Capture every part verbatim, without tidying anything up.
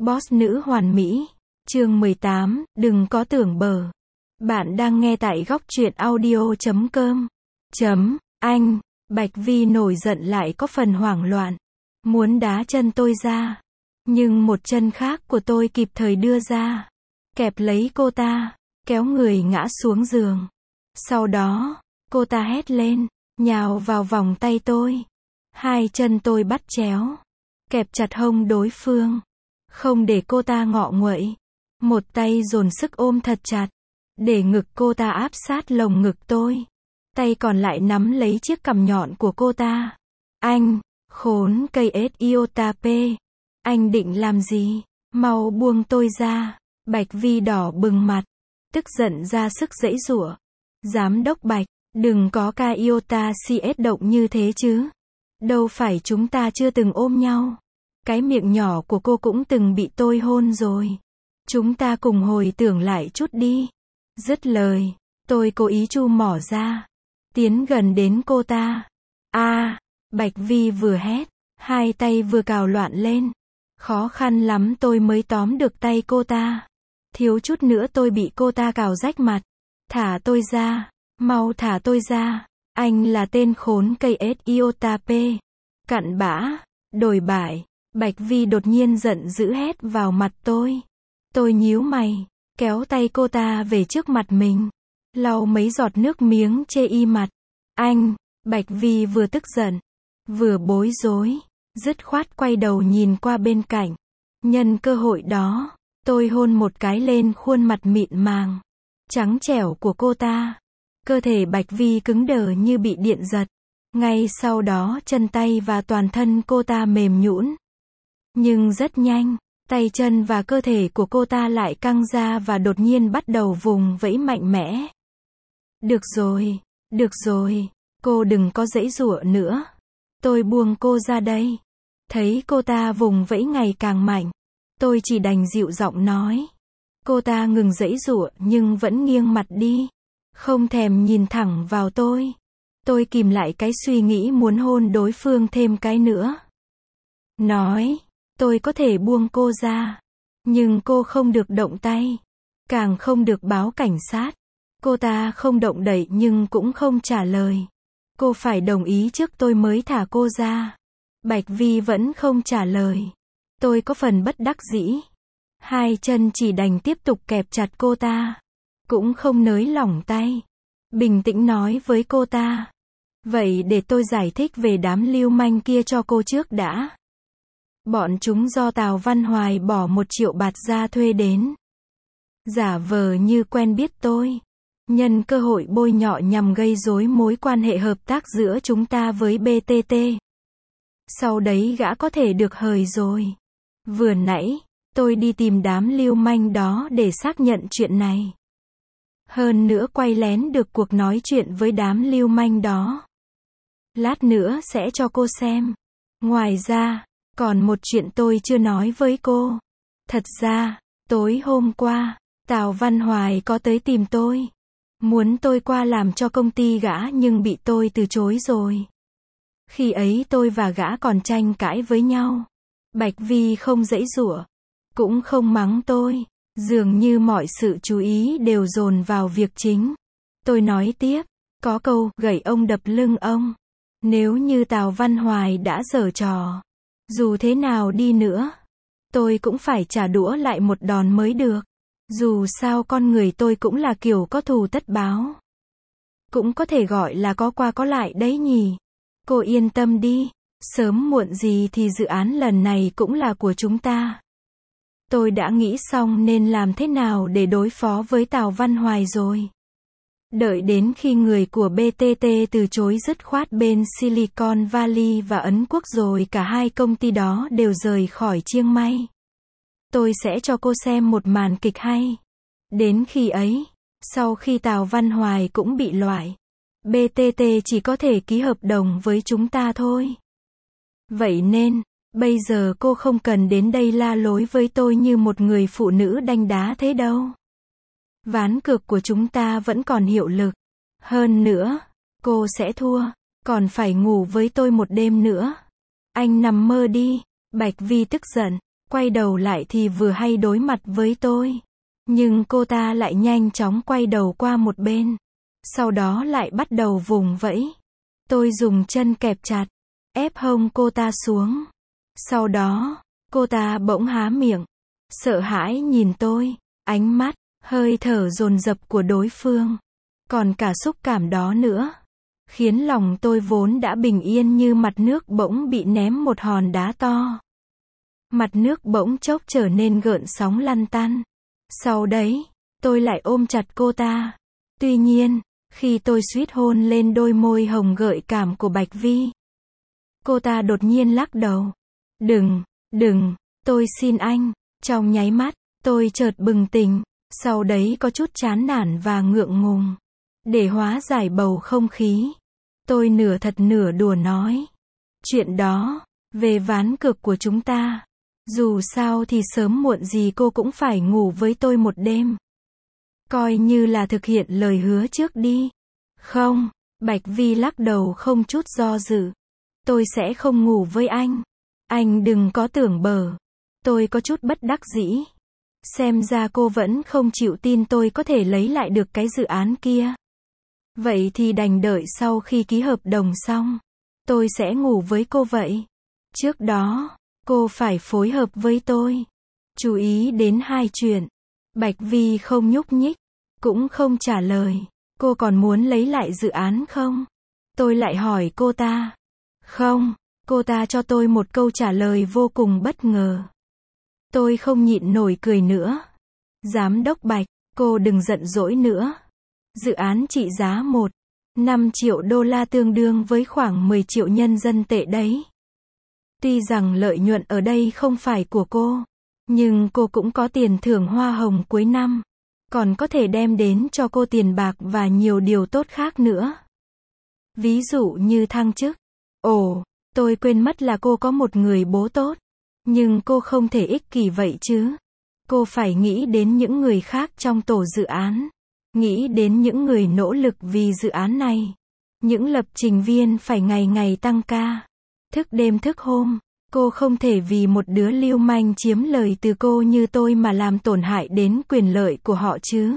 Boss nữ hoàn mỹ. Chương mười tám, đừng có tưởng bờ. Bạn đang nghe tại góc truyện audio chấm com. Chấm, anh, Bạch Vi nổi giận lại có phần hoảng loạn. Muốn đá chân tôi ra. Nhưng một chân khác của tôi kịp thời đưa ra. Kẹp lấy cô ta, kéo người ngã xuống giường. Sau đó, cô ta hét lên, nhào vào vòng tay tôi. Hai chân tôi bắt chéo, kẹp chặt hông đối phương. Không để cô ta ngọ nguậy. Một tay dồn sức ôm thật chặt, để ngực cô ta áp sát lồng ngực tôi. Tay còn lại nắm lấy chiếc cằm nhọn của cô ta. Anh, khốn cây ết iota p. Anh định làm gì? Mau buông tôi ra. Bạch Vi đỏ bừng mặt, tức giận ra sức giãy giụa. Giám đốc Bạch, đừng có ca iota cs động như thế chứ. Đâu phải chúng ta chưa từng ôm nhau. Cái miệng nhỏ của cô cũng từng bị tôi hôn rồi. Chúng ta cùng hồi tưởng lại chút đi. Dứt lời, tôi cố ý chu mỏ ra, tiến gần đến cô ta. A, à, Bạch Vi vừa hét, hai tay vừa cào loạn lên. Khó khăn lắm tôi mới tóm được tay cô ta. Thiếu chút nữa tôi bị cô ta cào rách mặt. Thả tôi ra, mau thả tôi ra. Anh là tên khốn cây ết iota p. Cặn bã, đồi bại. Bạch Vi đột nhiên giận dữ hét vào mặt tôi. Tôi nhíu mày, kéo tay cô ta về trước mặt mình, lau mấy giọt nước miếng chê y mặt. Anh, Bạch Vi vừa tức giận, vừa bối rối, dứt khoát quay đầu nhìn qua bên cạnh. Nhân cơ hội đó, tôi hôn một cái lên khuôn mặt mịn màng, trắng trẻo của cô ta. Cơ thể Bạch Vi cứng đờ như bị điện giật. Ngay sau đó chân tay và toàn thân cô ta mềm nhũn. Nhưng rất nhanh, tay chân và cơ thể của cô ta lại căng ra và đột nhiên bắt đầu vùng vẫy mạnh mẽ. Được rồi, được rồi, cô đừng có giãy giụa nữa. Tôi buông cô ra đây. Thấy cô ta vùng vẫy ngày càng mạnh, tôi chỉ đành dịu giọng nói. Cô ta ngừng giãy giụa nhưng vẫn nghiêng mặt đi, không thèm nhìn thẳng vào tôi. Tôi kìm lại cái suy nghĩ muốn hôn đối phương thêm cái nữa. Nói, tôi có thể buông cô ra, nhưng cô không được động tay, càng không được báo cảnh sát. Cô ta không động đậy nhưng cũng không trả lời. Cô phải đồng ý trước tôi mới thả cô ra. Bạch Vi vẫn không trả lời. Tôi có phần bất đắc dĩ. Hai chân chỉ đành tiếp tục kẹp chặt cô ta, cũng không nới lỏng tay. Bình tĩnh nói với cô ta. Vậy để tôi giải thích về đám lưu manh kia cho cô trước đã. Bọn chúng do Tào Văn Hoài bỏ một triệu bạt ra thuê đến. Giả vờ như quen biết tôi. Nhân cơ hội bôi nhọ nhằm gây rối mối quan hệ hợp tác giữa chúng ta với bê tê tê. Sau đấy gã có thể được hời rồi. Vừa nãy, tôi đi tìm đám lưu manh đó để xác nhận chuyện này. Hơn nữa quay lén được cuộc nói chuyện với đám lưu manh đó. Lát nữa sẽ cho cô xem. Ngoài ra, còn một chuyện tôi chưa nói với cô. Thật ra, tối hôm qua, Tào Văn Hoài có tới tìm tôi. Muốn tôi qua làm cho công ty gã nhưng bị tôi từ chối rồi. Khi ấy tôi và gã còn tranh cãi với nhau. Bạch Vi không giãy giụa, cũng không mắng tôi. Dường như mọi sự chú ý đều dồn vào việc chính. Tôi nói tiếp, có câu, gậy ông đập lưng ông. Nếu như Tào Văn Hoài đã giở trò, dù thế nào đi nữa, tôi cũng phải trả đũa lại một đòn mới được. Dù sao con người tôi cũng là kiểu có thù tất báo. Cũng có thể gọi là có qua có lại đấy nhỉ. Cô yên tâm đi, sớm muộn gì thì dự án lần này cũng là của chúng ta. Tôi đã nghĩ xong nên làm thế nào để đối phó với Tào Văn Hoài rồi. Đợi đến khi người của bê tê tê từ chối dứt khoát bên Silicon Valley và Ấn Quốc rồi cả hai công ty đó đều rời khỏi Chiang Mai. Tôi sẽ cho cô xem một màn kịch hay. Đến khi ấy, sau khi Tào Văn Hoài cũng bị loại, bê tê tê chỉ có thể ký hợp đồng với chúng ta thôi. Vậy nên, bây giờ cô không cần đến đây la lối với tôi như một người phụ nữ đanh đá thế đâu. Ván cược của chúng ta vẫn còn hiệu lực. Hơn nữa, cô sẽ thua, còn phải ngủ với tôi một đêm nữa. Anh nằm mơ đi. Bạch Vi tức giận, Quay đầu lại thì vừa hay đối mặt với tôi. Nhưng cô ta lại nhanh chóng quay đầu qua một bên. Sau đó lại bắt đầu vùng vẫy. Tôi dùng chân kẹp chặt, ép hông cô ta xuống. Sau đó, cô ta bỗng há miệng, sợ hãi nhìn tôi, ánh mắt, hơi thở dồn dập của đối phương, còn cả xúc cảm đó nữa, khiến lòng tôi vốn đã bình yên như mặt nước bỗng bị ném một hòn đá to. Mặt nước bỗng chốc trở nên gợn sóng lăn tăn. Sau đấy, tôi lại ôm chặt cô ta. Tuy nhiên, khi tôi suýt hôn lên đôi môi hồng gợi cảm của Bạch Vi, cô ta đột nhiên lắc đầu. Đừng, đừng, tôi xin anh. Trong nháy mắt, tôi chợt bừng tỉnh, sau đấy có chút chán nản và ngượng ngùng. Để hóa giải bầu không khí, tôi nửa thật nửa đùa nói. Chuyện đó, về ván cược của chúng ta. Dù sao thì sớm muộn gì cô cũng phải ngủ với tôi một đêm. Coi như là thực hiện lời hứa trước đi. Không, Bạch Vi lắc đầu không chút do dự. Tôi sẽ không ngủ với anh. Anh đừng có tưởng bở. Tôi có chút bất đắc dĩ. Xem ra cô vẫn không chịu tin tôi có thể lấy lại được cái dự án kia. Vậy thì đành đợi sau khi ký hợp đồng xong, tôi sẽ ngủ với cô vậy. Trước đó, cô phải phối hợp với tôi. Chú ý đến hai chuyện. Bạch Vi không nhúc nhích, cũng không trả lời. Cô còn muốn lấy lại dự án không? Tôi lại hỏi cô ta. Không, cô ta cho tôi một câu trả lời vô cùng bất ngờ. Tôi không nhịn nổi cười nữa. Giám đốc Bạch, cô đừng giận dỗi nữa. Dự án trị giá một phẩy năm triệu đô la tương đương với khoảng mười triệu nhân dân tệ đấy. Tuy rằng lợi nhuận ở đây không phải của cô, nhưng cô cũng có tiền thưởng hoa hồng cuối năm, còn có thể đem đến cho cô tiền bạc và nhiều điều tốt khác nữa. Ví dụ như thăng chức. Ồ, tôi quên mất là cô có một người bố tốt. Nhưng cô không thể ích kỷ vậy chứ. Cô phải nghĩ đến những người khác trong tổ dự án. Nghĩ đến những người nỗ lực vì dự án này. Những lập trình viên phải ngày ngày tăng ca. Thức đêm thức hôm. Cô không thể vì một đứa lưu manh chiếm lời từ cô như tôi mà làm tổn hại đến quyền lợi của họ chứ.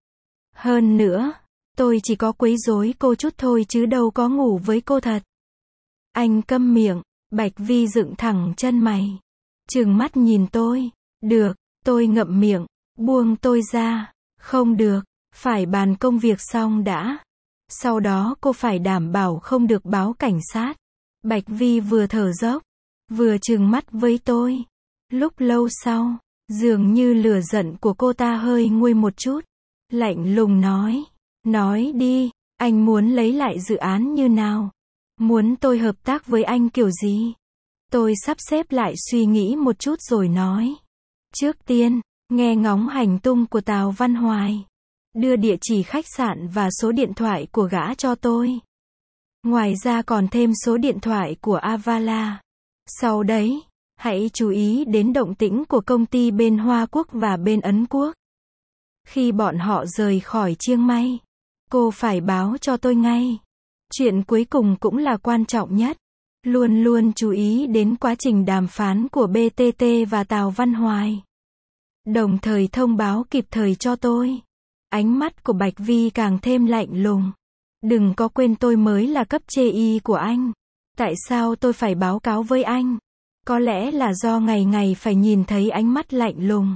Hơn nữa, tôi chỉ có quấy rối cô chút thôi chứ đâu có ngủ với cô thật. Anh câm miệng. Bạch Vi dựng thẳng chân mày, trừng mắt nhìn tôi. Được, tôi ngậm miệng, buông tôi ra. Không được, phải bàn công việc xong đã. Sau đó cô phải đảm bảo không được báo cảnh sát. Bạch Vi vừa thở dốc, vừa trừng mắt với tôi. Lúc lâu sau, dường như lửa giận của cô ta hơi nguôi một chút. Lạnh lùng nói. Nói đi, anh muốn lấy lại dự án như nào? Muốn tôi hợp tác với anh kiểu gì? Tôi sắp xếp lại suy nghĩ một chút rồi nói. Trước tiên, nghe ngóng hành tung của Tào Văn Hoài. Đưa địa chỉ khách sạn và số điện thoại của gã cho tôi. Ngoài ra còn thêm số điện thoại của Avala. Sau đấy, hãy chú ý đến động tĩnh của công ty bên Hoa Quốc và bên Ấn Quốc. Khi bọn họ rời khỏi Chiang Mai, cô phải báo cho tôi ngay. Chuyện cuối cùng cũng là quan trọng nhất. Luôn luôn chú ý đến quá trình đàm phán của bê tê tê và Tào Văn Hoài. Đồng thời thông báo kịp thời cho tôi. Ánh mắt của Bạch Vi càng thêm lạnh lùng. Đừng có quên tôi mới là cấp chê y của anh. Tại sao tôi phải báo cáo với anh? Có lẽ là do ngày ngày phải nhìn thấy ánh mắt lạnh lùng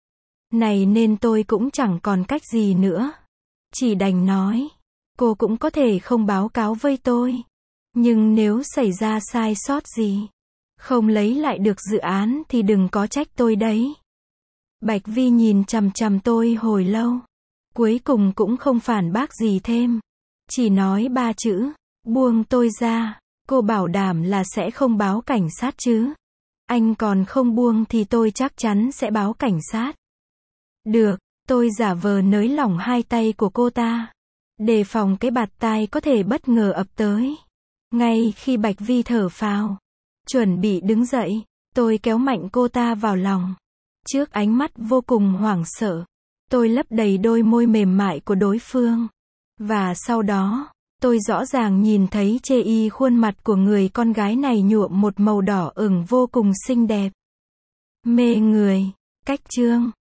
này nên tôi cũng chẳng còn cách gì nữa. Chỉ đành nói. Cô cũng có thể không báo cáo với tôi. Nhưng nếu xảy ra sai sót gì, không lấy lại được dự án thì đừng có trách tôi đấy. Bạch Vi nhìn chằm chằm tôi hồi lâu. Cuối cùng cũng không phản bác gì thêm. Chỉ nói ba chữ, buông tôi ra. Cô bảo đảm là sẽ không báo cảnh sát chứ? Anh còn không buông thì tôi chắc chắn sẽ báo cảnh sát. Được, tôi giả vờ nới lỏng hai tay của cô ta. Đề phòng cái bạt tai có thể bất ngờ ập tới. Ngay khi Bạch Vi thở phào, chuẩn bị đứng dậy, tôi kéo mạnh cô ta vào lòng. Trước ánh mắt vô cùng hoảng sợ, tôi lấp đầy đôi môi mềm mại của đối phương. Và sau đó, tôi rõ ràng nhìn thấy chê y khuôn mặt của người con gái này nhuộm một màu đỏ ửng vô cùng xinh đẹp. Mê người. Cách chương